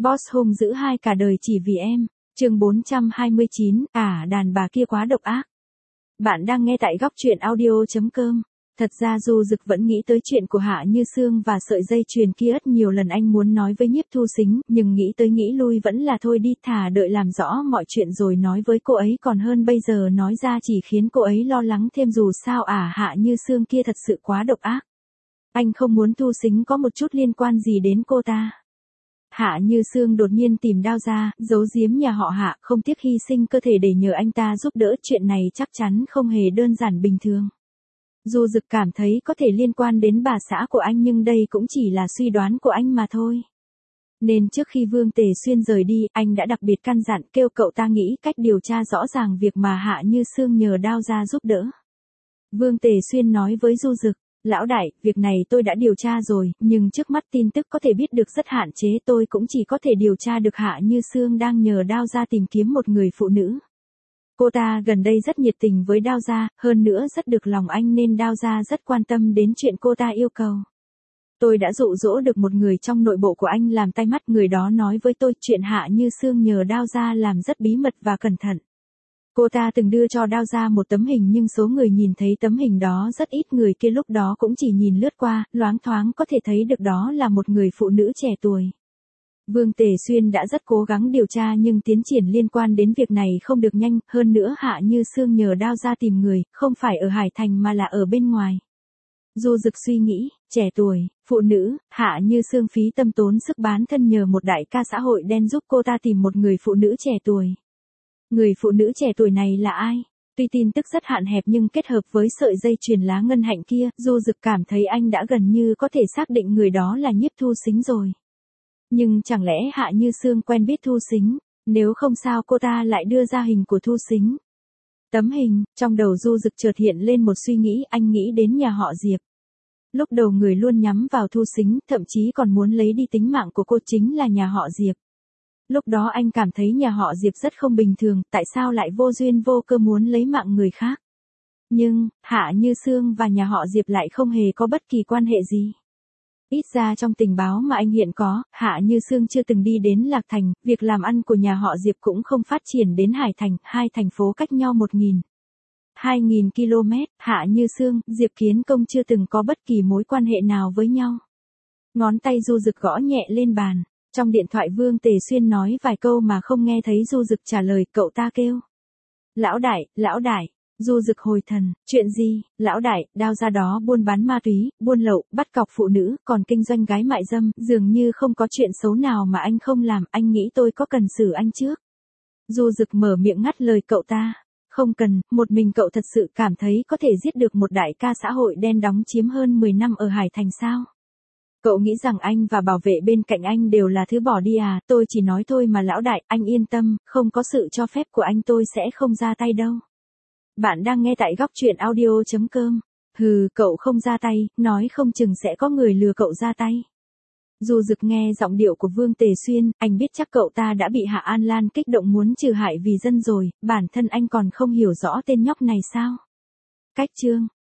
Boss hung dữ hai cả đời chỉ vì em. Chương 429, đàn bà kia quá độc ác. Bạn đang nghe tại góc truyện audio.com. Thật ra Du Dực vẫn nghĩ tới chuyện của Hạ Như Sương và sợi dây chuyền kia rất nhiều lần. Anh muốn nói với Nhiếp Thu Sính, nhưng nghĩ tới nghĩ lui vẫn là thôi đi, thà đợi làm rõ mọi chuyện rồi nói với cô ấy còn hơn bây giờ nói ra chỉ khiến cô ấy lo lắng thêm. Dù sao Hạ Như Sương kia thật sự quá độc ác. Anh không muốn Thu Sính có một chút liên quan gì đến cô ta. Hạ Như Sương đột nhiên tìm đao ra, giấu giếm nhà họ Hạ, không tiếc hy sinh cơ thể để nhờ anh ta giúp đỡ. Chuyện này chắc chắn không hề đơn giản bình thường. Du Dực cảm thấy có thể liên quan đến bà xã của anh, nhưng đây cũng chỉ là suy đoán của anh mà thôi. Nên trước khi Vương Tề Xuyên rời đi, anh đã đặc biệt căn dặn kêu cậu ta nghĩ cách điều tra rõ ràng việc mà Hạ Như Sương nhờ đao ra giúp đỡ. Vương Tề Xuyên nói với Du Dực, lão đại, việc này tôi đã điều tra rồi, nhưng trước mắt tin tức có thể biết được rất hạn chế, tôi cũng chỉ có thể điều tra được Hạ Như Sương đang nhờ đao ra tìm kiếm một người phụ nữ. Cô ta gần đây rất nhiệt tình với đao gia, hơn nữa rất được lòng anh nên đao gia rất quan tâm đến chuyện cô ta yêu cầu. Tôi đã dụ dỗ được một người trong nội bộ của anh làm tay mắt, người đó nói với tôi chuyện Hạ Như Sương nhờ đao gia làm rất bí mật và cẩn thận. Cô ta từng đưa cho đao gia một tấm hình nhưng số người nhìn thấy tấm hình đó rất ít, người kia lúc đó cũng chỉ nhìn lướt qua, loáng thoáng có thể thấy được đó là một người phụ nữ trẻ tuổi. Vương Tề Xuyên đã rất cố gắng điều tra nhưng tiến triển liên quan đến việc này không được nhanh, hơn nữa Hạ Như Sương nhờ đao ra tìm người, không phải ở Hải Thành mà là ở bên ngoài. Du Dực suy nghĩ, trẻ tuổi, phụ nữ, Hạ Như Sương phí tâm tốn sức bán thân nhờ một đại ca xã hội đen giúp cô ta tìm một người phụ nữ trẻ tuổi. Người phụ nữ trẻ tuổi này là ai? Tuy tin tức rất hạn hẹp nhưng kết hợp với sợi dây chuyền lá ngân hạnh kia, Du Dực cảm thấy anh đã gần như có thể xác định người đó là Nhiếp Thu Sính rồi. Nhưng chẳng lẽ Hạ Như Sương quen biết Thu Sính, nếu không sao cô ta lại đưa ra hình của Thu Sính. Tấm hình, trong đầu Du Dực chợt hiện lên một suy nghĩ, anh nghĩ đến nhà họ Diệp. Lúc đầu người luôn nhắm vào Thu Sính, thậm chí còn muốn lấy đi tính mạng của cô chính là nhà họ Diệp. Lúc đó anh cảm thấy nhà họ Diệp rất không bình thường, tại sao lại vô duyên vô cơ muốn lấy mạng người khác. Nhưng, Hạ Như Sương và nhà họ Diệp lại không hề có bất kỳ quan hệ gì. Ít ra trong tình báo mà anh hiện có, Hạ Như Sương chưa từng đi đến Lạc Thành, việc làm ăn của nhà họ Diệp cũng không phát triển đến Hải Thành, hai thành phố cách nhau 2.000 km, Hạ Như Sương, Diệp Kiến Công chưa từng có bất kỳ mối quan hệ nào với nhau. Ngón tay Du Dực gõ nhẹ lên bàn, trong điện thoại Vương Tề Xuyên nói vài câu mà không nghe thấy Du Dực trả lời, cậu ta kêu. Lão đại. Du Dực hồi thần, chuyện gì? Lão đại, đao ra đó buôn bán ma túy, buôn lậu, bắt cóc phụ nữ, còn kinh doanh gái mại dâm, dường như không có chuyện xấu nào mà anh không làm, anh nghĩ tôi có cần xử anh trước. Du Dực mở miệng ngắt lời cậu ta, không cần, một mình cậu thật sự cảm thấy có thể giết được một đại ca xã hội đen đóng chiếm hơn 10 năm ở Hải Thành sao? Cậu nghĩ rằng anh và bảo vệ bên cạnh anh đều là thứ bỏ đi à? Tôi chỉ nói thôi mà lão đại, anh yên tâm, không có sự cho phép của anh tôi sẽ không ra tay đâu. Bạn đang nghe tại góc truyện audio.com. Hừ, cậu không ra tay, nói không chừng sẽ có người lừa cậu ra tay. Du Dực nghe giọng điệu của Vương Tề Xuyên, anh biết chắc cậu ta đã bị Hạ An Lan kích động muốn trừ hại vì dân rồi, bản thân anh còn không hiểu rõ tên nhóc này sao? Cách chương